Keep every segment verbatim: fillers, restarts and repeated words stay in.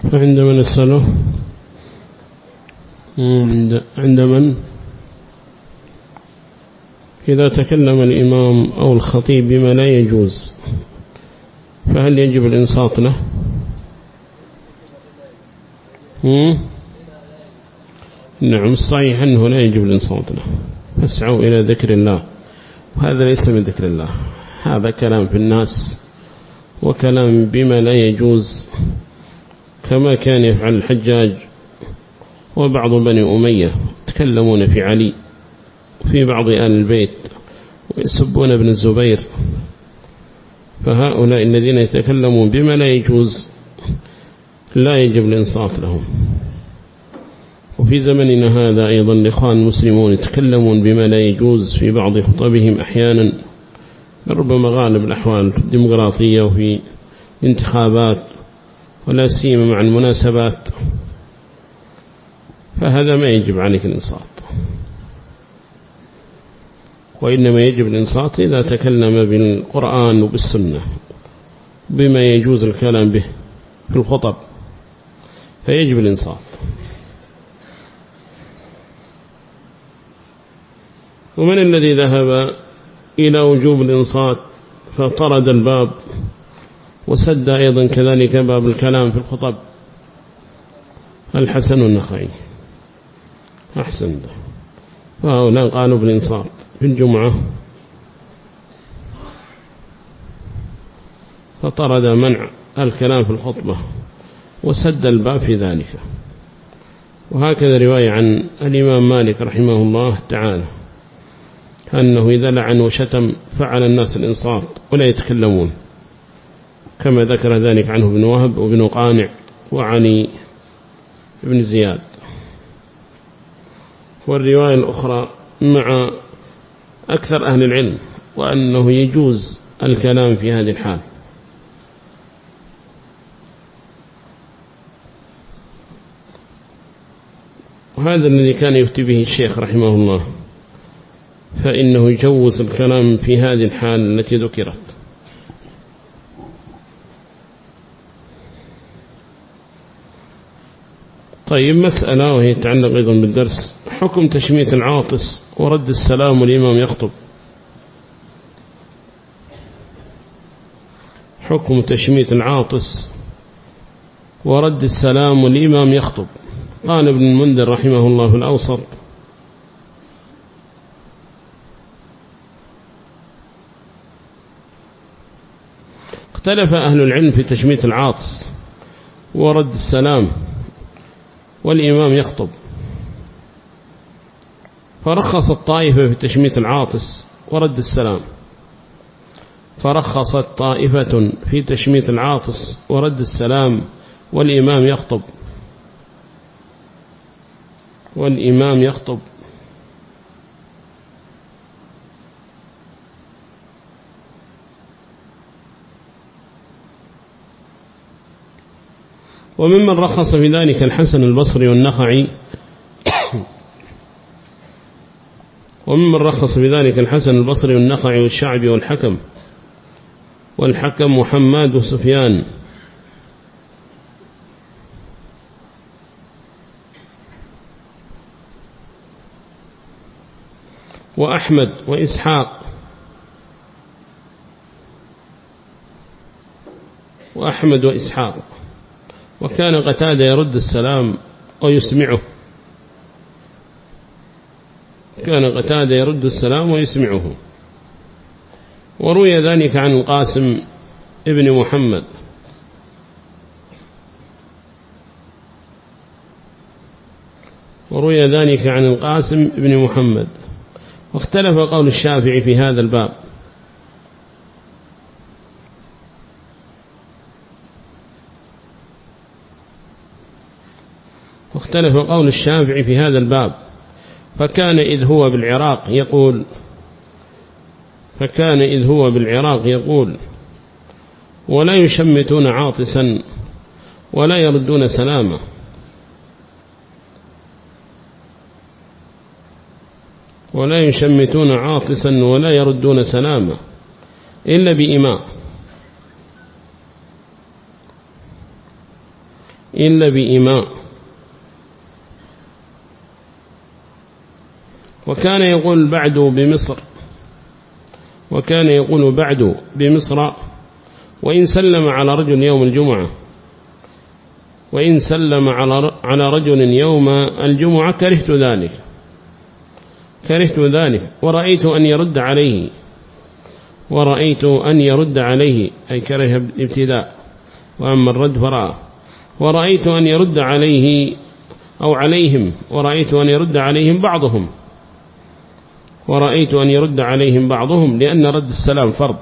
فعند من الصلاة عند, عند من إذا تكلم الإمام أو الخطيب بما لا يجوز فهل يجب الإنصات له؟ مم؟ نعم الصحيح أنه لا يجب الإنصات له. فاسعوا إلى ذكر الله، وهذا ليس من ذكر الله، هذا كلام في الناس وكلام بما لا يجوز، كما كان يفعل الحجاج وبعض بني أمية تكلمون في علي في بعض آل البيت ويسبون ابن الزبير. فهؤلاء الذين يتكلمون بما لا يجوز لا يجب الإنصات لهم. وفي زمننا هذا أيضا الإخوان المسلمون يتكلمون بما لا يجوز في بعض خطبهم أحيانا، ربما غالب الأحوال في الديمقراطية وفي الانتخابات ولا سيما مع المناسبات، فهذا ما يجب عليك الإنصات، وإنما يجب الإنصات إذا تكلم بالقرآن وبالسنة بما يجوز الكلام به في الخطب فيجب الإنصات. ومن الذي ذهب إلى وجوب الإنصات فطرد الباب وسد أيضا كذلك باب الكلام في الخطب؟ الحسن النخعي أحسن ده، فهؤلاء قالوا بالإنصات في الجمعة فطرد منع الكلام في الخطبة وسد الباب في ذلك. وهكذا رواية عن الإمام مالك رحمه الله تعالى أنه إذا لعن وشتم فعل الناس الإنصات ولا يتكلمون، كما ذكر ذلك عنه ابن وهب وابن قانع وعن ابن زياد. والرواية الأخرى مع أكثر أهل العلم وأنه يجوز الكلام في هذه الحال. وهذا الذي كان يفتي به الشيخ رحمه الله، فإنه يجوز الكلام في هذه الحال التي ذكرت. طيب مسألة وهي تتعلق أيضا بالدرس، حكم تشميت العاطس ورد السلام والإمام يخطب. حكم تشميت العاطس ورد السلام والإمام يخطب. قال ابن المنذر رحمه الله في الأوسط: اختلف أهل العلم في تشميت العاطس ورد السلام والإمام يخطب، فرخصت طائفة في تشميت العاطس ورد السلام فرخصت طائفة في تشميت العاطس ورد السلام والإمام يخطب والإمام يخطب وممن رخص في ذلك الحسن البصري والنخعي وممن رخص في ذلك الحسن البصري والنخعي والشعبي والحكم والحكم محمد وسفيان وأحمد وإسحاق وأحمد وإسحاق وكان قتادة يرد السلام ويسمعه كان قتادة يرد السلام ويسمعه. وروي ذلك عن القاسم ابن محمد وروي ذلك عن القاسم ابن محمد واختلف قول الشافعي في هذا الباب. واختلف قول الشافعي في هذا الباب فكان إذ هو بالعراق يقول فكان إذ هو بالعراق يقول ولا يشمتون عاطسا ولا يردون سلامه ولا يشمتون عاطسا ولا يردون سلامه إلا بإماء إلا بإماء. وكان يقول بعد بمصر وكان يقول بعد بمصر وإن سلم على رجل يوم الجمعة وإن سلم على رجل يوم الجمعة كرهت ذلك كرهت ذلك ورأيت أن يرد عليه ورأيت أن يرد عليه أي كره الابتداء، وأما الرد فرأى ورأيت أن يرد عليه أو عليهم ورأيت أن يرد عليهم بعضهم ورأيت أن يرد عليهم بعضهم لأن رد السلام فرض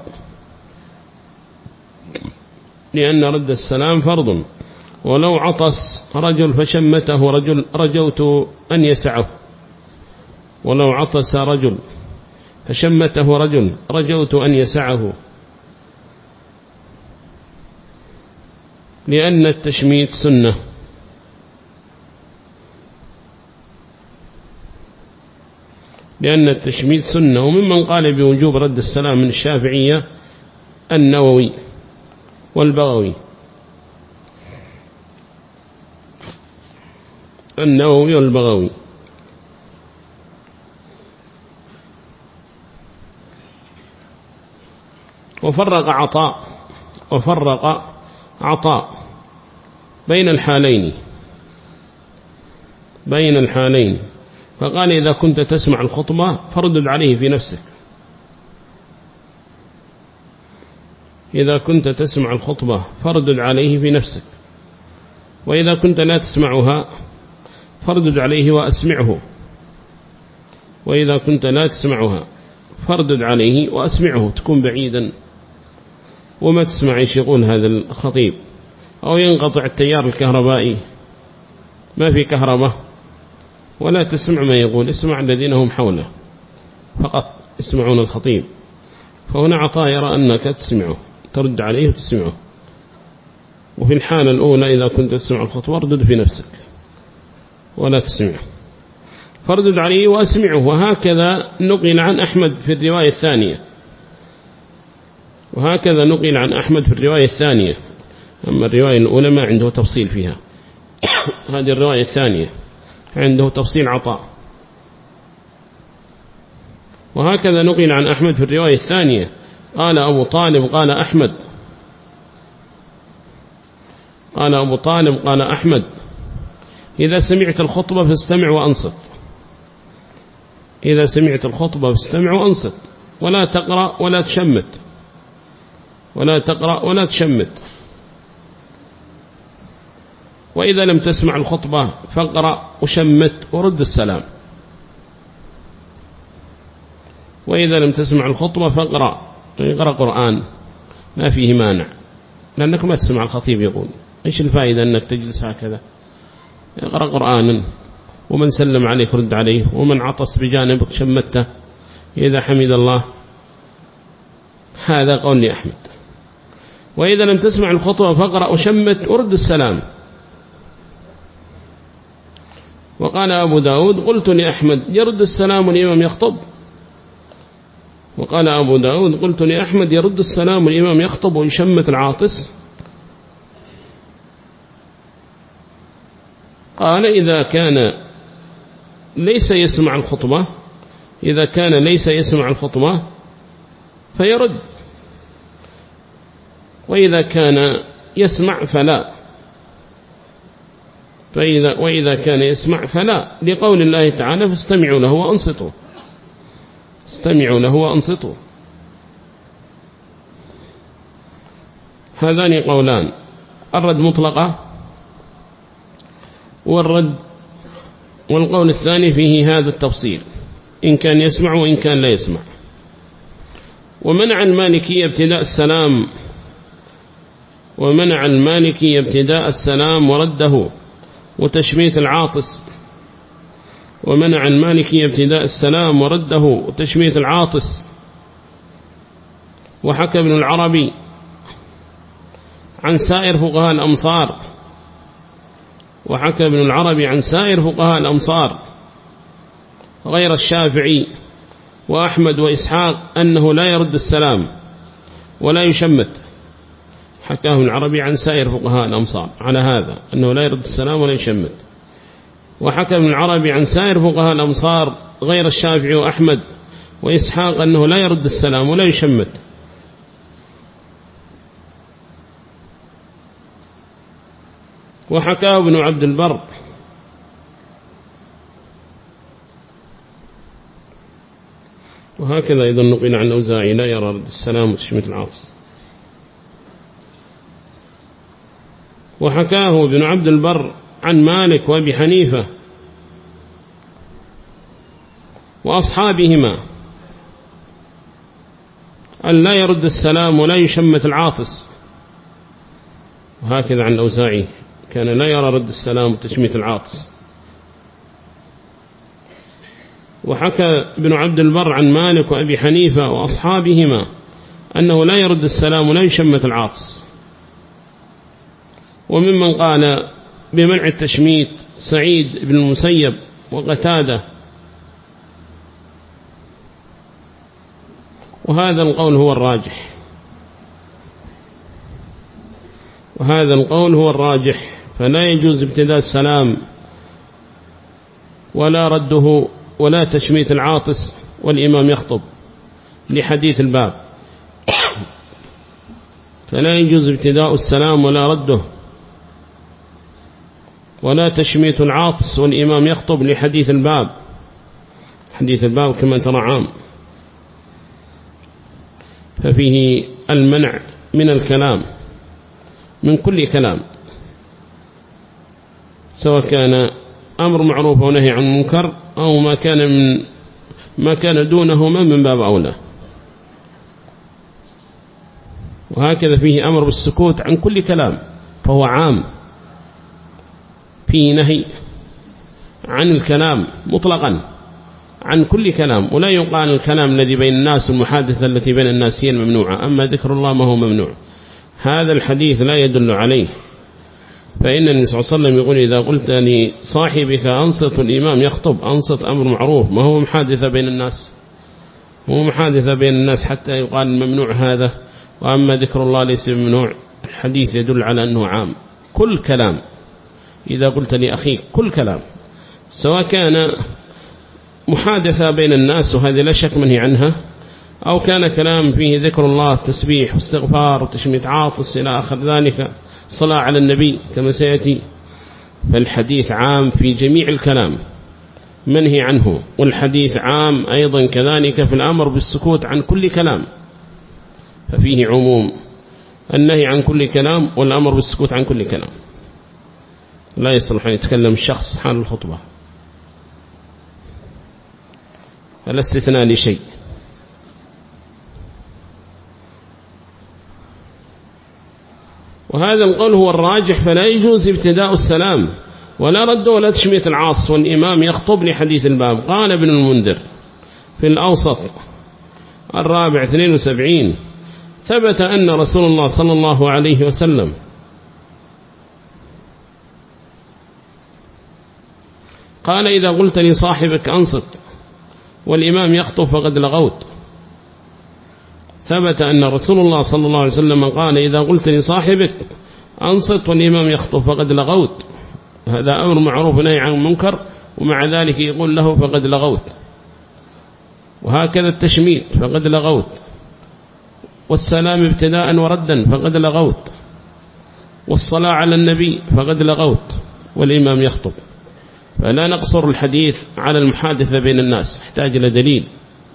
لأن رد السلام فرض. ولو عطس رجل فشمته رجل رجوت أن يسعه ولو عطس رجل فشمته رجل رجوت أن يسعه، لأن التشميت سنة. لأن التشميت سنة. وممن قال بوجوب رد السلام من الشافعية النووي والبغوي النووي والبغوي. وفرق عطاء وفرق عطاء بين الحالين بين الحالين فقال إذا كنت تسمع الخطبة فردد عليه في نفسك إذا كنت تسمع الخطبة فردد عليه في نفسك وإذا كنت لا تسمعها فردد عليه وأسمعه وإذا كنت لا تسمعها فردد عليه وأسمعه تكون بعيدا وما تسمع ايش يقول هذا الخطيب، أو ينقطع التيار الكهربائي ما في كهرباء ولا تسمع ما يقول، اسمع الذين هم حوله فقط اسمعون الخطيب. فهنا عطاء يرى أنك تسمعه ترد عليه وتسمعه. وفي الحالة الأولى إذا كنت تسمع الخطبة ردد في نفسك ولا تسمعه فردد عليه وأسمعه. وهكذا نقل عن أحمد في الرواية الثانية وهكذا نقل عن أحمد في الرواية الثانية. أما الرواية الأولى ما عنده تفصيل فيها هذه الرواية الثانية عنده تفصيل عطاء. وهكذا نقل عن أحمد في الرواية الثانية قال أبو طالب قال أحمد قال أبو طالب قال أحمد إذا سمعت الخطبة فاستمع وأنصت إذا سمعت الخطبة فاستمع وأنصت ولا تقرأ ولا تشمت ولا تقرأ ولا تشمت. وإذا لم تسمع الخطبة فاقرأ وشمت ورد السلام. وإذا لم تسمع الخطبة فاقرأ اقرأ قرآن ما فيه مانع، لأنك ما تسمع الخطيب يقول. إيش الفائدة أنك تجلس هكذا؟ اقرأ قرآنا، ومن سلم عليك رد عليه، ومن عطس بجانبك شمته إذا حمد الله. هذا قول لأحمد. وإذا لم تسمع الخطبة فاقرأ وشمت ورد السلام. وقال أبو داود قلت لأحمد يرد السلام والإمام يخطب وقال أبو داود قلت لأحمد يرد السلام والإمام يخطب ويشمت العاطس. قال إذا كان ليس يسمع الخطبة إذا كان ليس يسمع الخطبة فيرد، وإذا كان يسمع فلا فإذا وإذا كان يسمع فلا، لقول الله تعالى فاستمعوا له وأنصتوا استمعوا له وأنصتوا. هذان قولان، الرد مطلقة والرد والقول الثاني فيه هذا التفصيل إن كان يسمع وإن كان لا يسمع. ومنع المالكي ابتداء السلام ومنع المالكي ابتداء السلام ورده وتشميت العاطس ومنع المالكي ابتداء السلام ورده وتشميت العاطس. وحكى ابن العربي عن سائر فقهاء الأمصار وحكى ابن العربي عن سائر فقهاء الأمصار غير الشافعي وأحمد وإسحاق أنه لا يرد السلام ولا يشمت، حكاه ابن العربي عن سائر فقهاء الأمصار على هذا أنه لا يرد السلام ولا يشمت. وحكى ابن العربي عن سائر فقهاء الأمصار غير الشافعي وأحمد وإسحاق أنه لا يرد السلام ولا يشمت. وحكاه ابن عبد البر وهكذا أيضا نقل عن أوزاعي لا يرى رد السلام وتشميت العاطس. وحكاه ابن عبد البر عن مالك وأبي حنيفة وأصحابهما أن لا يرد السلام ولا يشمت العاطس. وهكذا عن أوزاعي كان لا يرى رد السلام وتشميت العاطس. وحكى ابن عبد البر عن مالك وأبي حنيفة وأصحابهما أنه لا يرد السلام ولا يشمت العاطس. وممن قال بمنع التشميت سعيد بن المسيب وقتادة. وهذا القول هو الراجح وهذا القول هو الراجح فلا يجوز ابتداء السلام ولا رده ولا تشميت العاطس والإمام يخطب لحديث الباب. فلا يجوز ابتداء السلام ولا رده ولا تشميت العاطس والإمام يخطب لحديث الباب. حديث الباب كما ترى عام، ففيه المنع من الكلام من كل كلام سواء كان أمر معروف ونهي عن منكر أو ما كان من ما كان دونهما من باب أولى. وهكذا فيه أمر بالسكوت عن كل كلام فهو عام، فيه نهي عن الكلام مطلقا عن كل كلام. ولا يقال الكلام الذي بين الناس المحادثة التي بين الناس هي الممنوعة، أما ذكر الله ما هو ممنوع. هذا الحديث لا يدل عليه. فإن النبي صلى الله عليه وسلم يقول إذا قلت لصاحبك أنصت الإمام يخطب، أنصت أمر معروف ما هو محادثة بين الناس، هو محادثة بين الناس حتى يقال ممنوع هذا. وأما ذكر الله ليس ممنوع. الحديث يدل على أنه عام كل كلام. إذا قلت لأخيك كل كلام سواء كان محادثة بين الناس وهذه لا شك منهي عنها، أو كان كلام فيه ذكر الله تسبيح واستغفار وتشميت عاطس إلى آخر ذلك، صلاة على النبي كما سيأتي، فالحديث عام في جميع الكلام منهي عنه. والحديث عام أيضا كذلك في الأمر بالسكوت عن كل كلام، ففيه عموم النهي عن كل كلام والأمر بالسكوت عن كل كلام. لا يصلح أن يتكلم الشخص حال الخطبة، فلا استثناء لشيء. وهذا القول هو الراجح. فلا يجوز ابتداء السلام ولا رد ولا تشميت العاص والإمام يخطب لحديث الباب. قال ابن المنذر في الأوسط الرابع اثنين وسبعين ثبت أن رسول الله صلى الله عليه وسلم قال إذا قلت لصاحبك أنصت والإمام يخطب فقد لغوت. ثبت أن رسول الله صلى الله عليه وسلم قال إذا قلت لصاحبك أنصت والإمام يخطب فقد لغوت. هذا أمر معروف نهي عن منكر، ومع ذلك يقول له فقد لغوت. وهكذا التشميت فقد لغوت، والسلام ابتداء وردا فقد لغوت، والصلاة على النبي فقد لغوت والإمام يخطب. فلا نقصر الحديث على المحادثة بين الناس، يحتاج إلى دليل.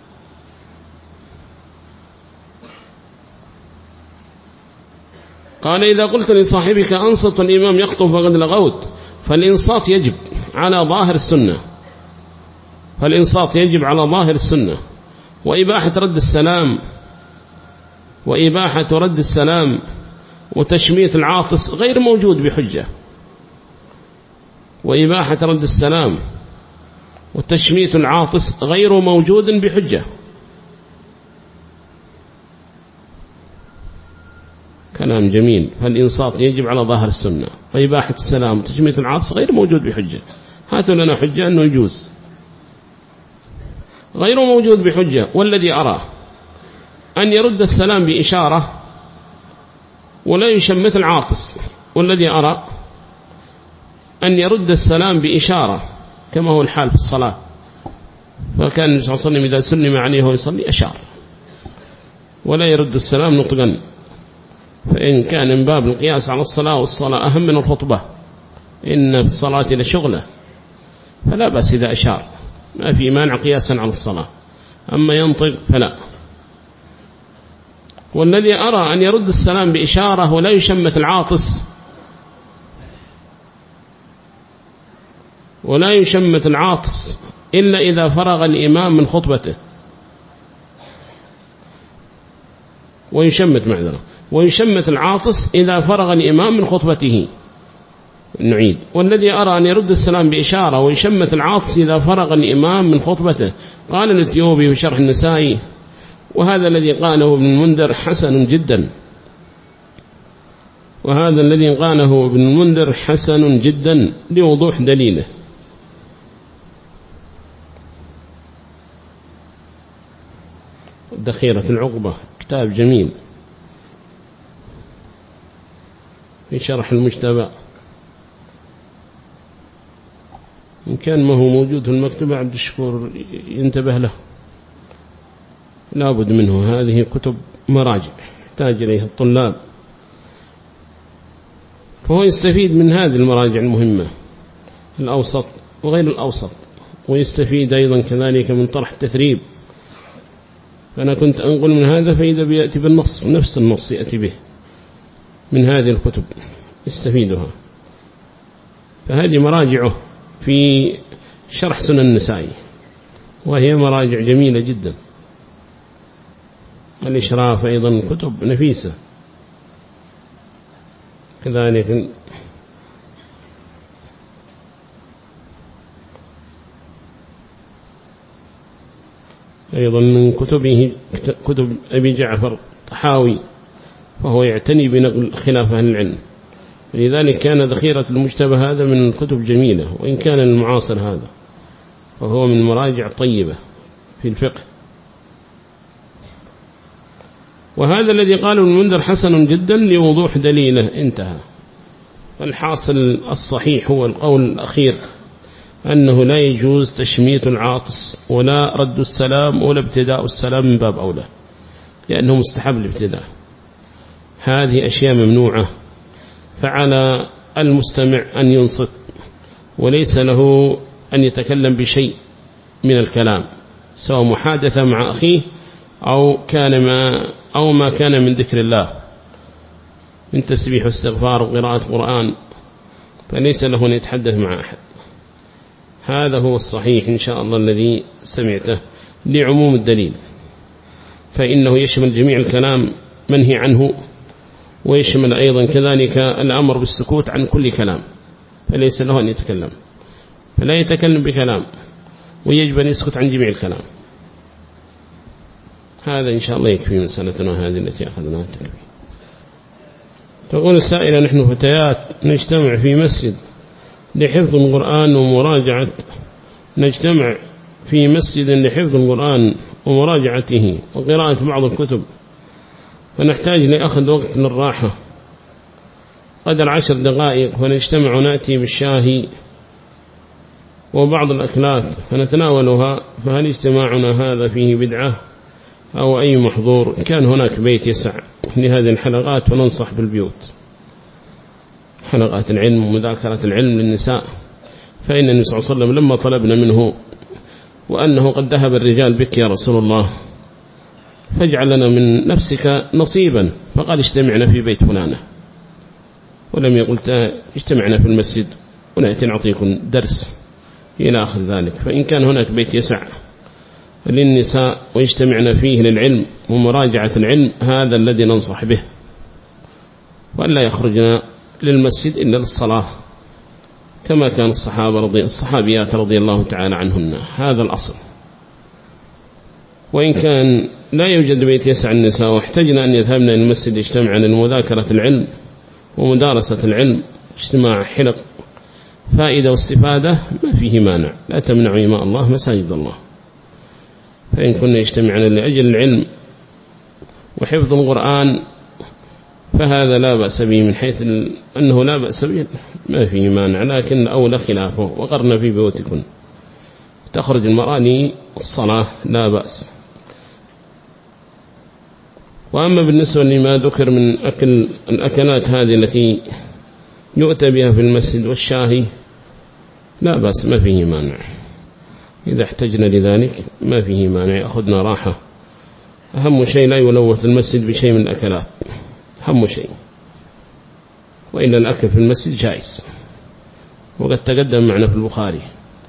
قال إذا قلت لصاحبك أنصت والإمام يخطب فقد لغوت. فالإنصات يجب على ظاهر السنة، فالإنصات يجب على ظاهر السنة. وإباحة رد السلام وإباحة رد السلام وتشميت العاطس غير موجود بحجة. وإباحة رد السلام وتشميت العاطس غير موجود بحجة. كلام جميل. فالإنصات يجب على ظاهر السنة، وإباحة السلام وتشميت العاطس غير موجود بحجة. هاتوا لنا حجة أنه يجوز، غير موجود بحجة. والذي أرى أن يرد السلام بإشارة ولا يشمت العاطس. والذي أرى أن يرد السلام بإشارة كما هو الحال في الصلاة، فكان النبي صلى الله عليه وسلم إذا سلم عليه ويصلي أشار، ولا يرد السلام نطقا، فإن كان من باب القياس على الصلاة، والصلاة أهم من الخطبة، إن في الصلاة لشغلة، فلا بأس إذا أشار، ما في مانع قياسا على الصلاة. أما ينطق فلا. والذي أرى أن يرد السلام بإشارة ولا يشمت العاطس، ولا يشمت العاطس إلا إذا فرغ الإمام من خطبته، ويشمت معذرة ويشمت العاطس إذا فرغ الإمام من خطبته. نعيد. والذي أرى أن يرد السلام بإشارة ويشمت العاطس إذا فرغ الإمام من خطبته. قال الإثيوبي في شرح النسائي: وهذا الذي قاله ابن المنذر حسن جدا، وهذا الذي قاله ابن المنذر حسن جدا لوضوح دليله. دخيرة العقبة كتاب جميل في شرح المجتبى، إن كان ما هو موجود في المكتبة عبد الشكور ينتبه له، لا بد منه. هذه كتب مراجع يحتاج إليها الطلاب، فهو يستفيد من هذه المراجع المهمة، الأوسط وغير الأوسط، ويستفيد أيضا كذلك من طرح التثريب. فأنا كنت أنقل من هذا، فإذا بيأتي بالنص نفس النص يأتي به من هذه الكتب يستفيدها. فهذه مراجعه في شرح سنن النسائي، وهي مراجع جميلة جدا. الإشراف أيضا كتب نفيسة كذلك. أيضا من كتبه كتب أبي جعفر طحاوي، فهو يعتني بنقل خلاف أهل العلم، لذلك كان ذخيرة المجتبى هذا من الكتب جميلة، وإن كان المعاصر هذا فهو من مراجع طيبة في الفقه. وهذا الذي قاله المنذر حسن جدا لوضوح دليله، انتهى. فالحاصل الصحيح هو القول الأخير، أنه لا يجوز تشميت العاطس ولا رد السلام ولا ابتداء السلام من باب أولى، لأنه مستحب الابتداء. هذه أشياء ممنوعة، فعلى المستمع أن ينصت، وليس له أن يتكلم بشيء من الكلام، سواء محادثة مع أخيه أو كان ما أو ما كان من ذكر الله من تسبيح واستغفار وقراءة قرآن، فليس له أن يتحدث مع أحد. هذا هو الصحيح إن شاء الله الذي سمعته لعموم الدليل، فإنه يشمل جميع الكلام منهي عنه، ويشمل أيضا كذلك الأمر بالسكوت عن كل كلام، فليس له أن يتكلم، فلا يتكلم بكلام، ويجب أن يسكت عن جميع الكلام. هذا إن شاء الله يكفي من سنتنا هذه التي أخذناها التلفي. تقول السائلة: نحن فتيات نجتمع في مسجد لحفظ القرآن ومراجعة نجتمع في مسجد لحفظ القرآن ومراجعته وقراءة بعض الكتب، فنحتاج لأخذ وقت للراحة قدر عشر دقائق، فنجتمع ونأتي بالشاهي وبعض الأكلات فنتناولها، فهل اجتماعنا هذا فيه بدعة أو أي محظور؟ كان هناك بيت يسع لهذه الحلقات، وننصح بالبيوت حلقات العلم ومذاكرة العلم للنساء، فإن النبي صلى الله عليه وسلم لما طلبنا منه وأنه قد ذهب الرجال بك يا رسول الله فاجعل لنا من نفسك نصيبا، فقال اجتمعنا في بيت فلانة، ولم يقل اجتمعنا في المسجد ونأتي نعطيكم درس إلى آخر ذلك. فإن كان هناك بيت يسع للنساء ويجتمعنا فيه للعلم ومراجعة العلم، هذا الذي ننصح به، وألا يخرجنا للمسجد إلا للصلاة كما كان الصحابة رضي الصحابيات رضي الله تعالى عنهن، هذا الأصل. وإن كان لا يوجد بيت يسع النساء واحتجنا أن يذهبنا إلى المسجد يجتمعنا لمذاكرة العلم ومدارسة العلم، اجتماع حلق فائدة واستفادة، ما فيه مانع، لا تمنعوا إماء الله مساجد الله. فإن كنا يجتمعنا لأجل العلم وحفظ القرآن فهذا لا بأس به من حيث أنه لا بأس به ما فيه مانع، لكن أولى خلافه. وقرن في بيوتكن، تخرج المرأة للصلاة لا بأس. وأما بالنسبة لما ذكر من أكل الأكلات هذه التي يؤتى بها في المسجد والشاهي لا بأس، ما فيه مانع، إذا احتجنا لذلك ما فيه مانع، يأخذنا راحة. أهم شيء لا يلوث المسجد بشيء من الأكلات، أهم شيء، وإلا الأكل في المسجد جائز، وقد تقدم معنا في البخاري.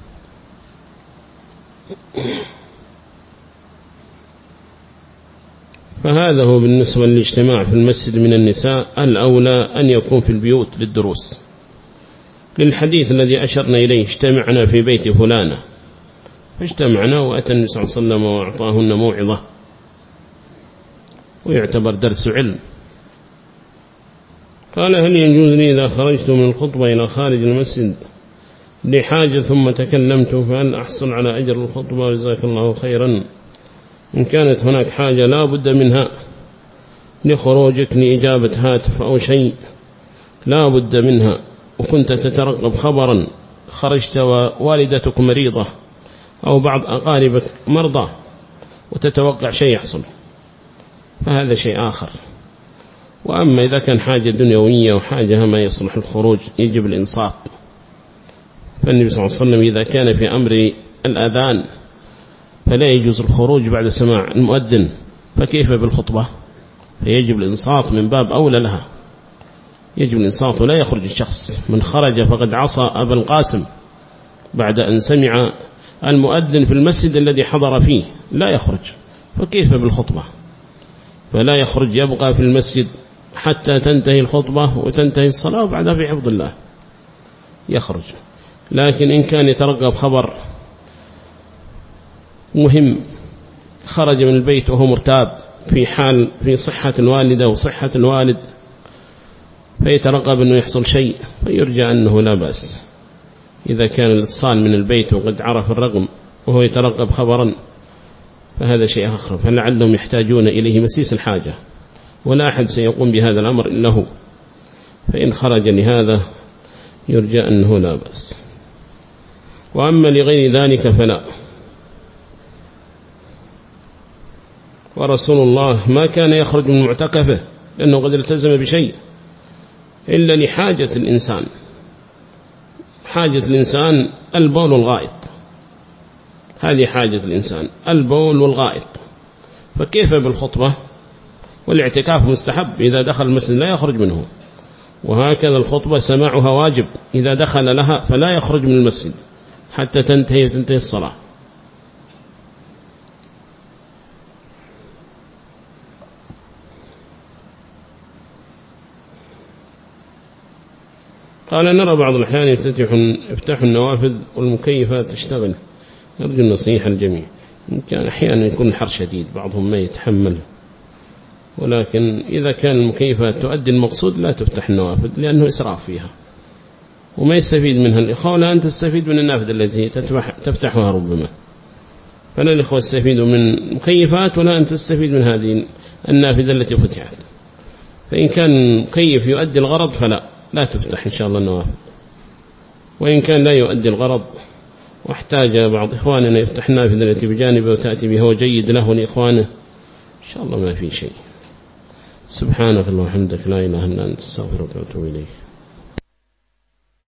فهذا هو بالنسبة للاجتماع في المسجد من النساء. الأولى أن يكون في البيوت للدروس، للحديث الذي أشرنا إليه اجتمعنا في بيت فلانة، فاجتمعنا وأتى النبي صلى الله عليه وسلم وأعطاهن موعظة، ويعتبر درس علم. قال: هل يجوزني إذا خرجت من الخطبة إلى خارج المسجد لحاجة ثم تكلمت فهل أحصل على أجر الخطبة؟ جزاك الله خيرا. إن كانت هناك حاجة لا بد منها لخروجك لإجابة هاتف أو شيء لا بد منها، وكنت تترقب خبرا، خرجت ووالدتك مريضة أو بعض أقاربك مرضى وتتوقع شيء يحصل، فهذا شيء آخر. وأما إذا كان حاجة دنيوية وحاجة ما يصلح الخروج يجب الإنصات. فالنبي صلى الله عليه وسلم إذا كان في أمر الأذان فلا يجوز الخروج بعد سماع المؤذن، فكيف بالخطبة؟ فيجب الإنصات من باب أولى لها، يجب الإنصات، ولا يخرج الشخص. من خرج فقد عصى أبا القاسم بعد أن سمع المؤذن في المسجد الذي حضر فيه، لا يخرج، فكيف بالخطبة؟ فلا يخرج، يبقى في المسجد حتى تنتهي الخطبة وتنتهي الصلاة، وبعدها في حفظ الله يخرج. لكن إن كان يترقب خبر مهم، خرج من البيت وهو مرتاب في حال في صحة الوالدة وصحة الوالد، فيترقب أنه يحصل شيء، فيرجى أنه لا بأس. إذا كان الاتصال من البيت وقد عرف الرقم وهو يترقب خبرا فهذا شيء آخر، فلعلهم يحتاجون إليه مسيس الحاجة، ولا أحد سيقوم بهذا الأمر إلا هو. فإن خرج لهذا يرجى أنه لا بأس. وأما لغير ذلك فلا. ورسول الله ما كان يخرج من معتكفه لأنه قد التزم بشيء إلا لحاجة الإنسان، حاجة الإنسان البول والغائط، هذه حاجة الإنسان البول والغائط، فكيف بالخطبة؟ والاعتكاف مستحب، إذا دخل المسجد لا يخرج منه، وهكذا الخطبة سماعها واجب، إذا دخل لها فلا يخرج من المسجد حتى تنتهي تنتهي الصلاة. قال: نرى بعض الأحيان يفتح النوافذ والمكيفات تشتغل، نرجو النصيحة الجميع. كان أحيانا يكون الحر شديد بعضهم ما يتحمل، ولكن إذا كان المكيفات تؤدي المقصود لا تفتح النوافذ، لأنه إسراف فيها وما يستفيد منها الإخوة، ولا أن تستفيد من النافذة التي تفتحها ربما. فلا الإخوة يستفيدوا من مكيفات ولا أن تستفيد من هذه النافذة التي فتحت. فإن كان مكيف يؤدي الغرض فلا لا تفتح إن شاء الله النوافذ، وإن كان لا يؤدي الغرض واحتاج بعض إخواننا يفتح النافذة التي بجانبه وتأتي بها وجيد له لإخوانه إن شاء الله ما في شيء. سبحانك اللهم وبحمدك لا إله إلا أنت، استغفرك وأتوب إليك.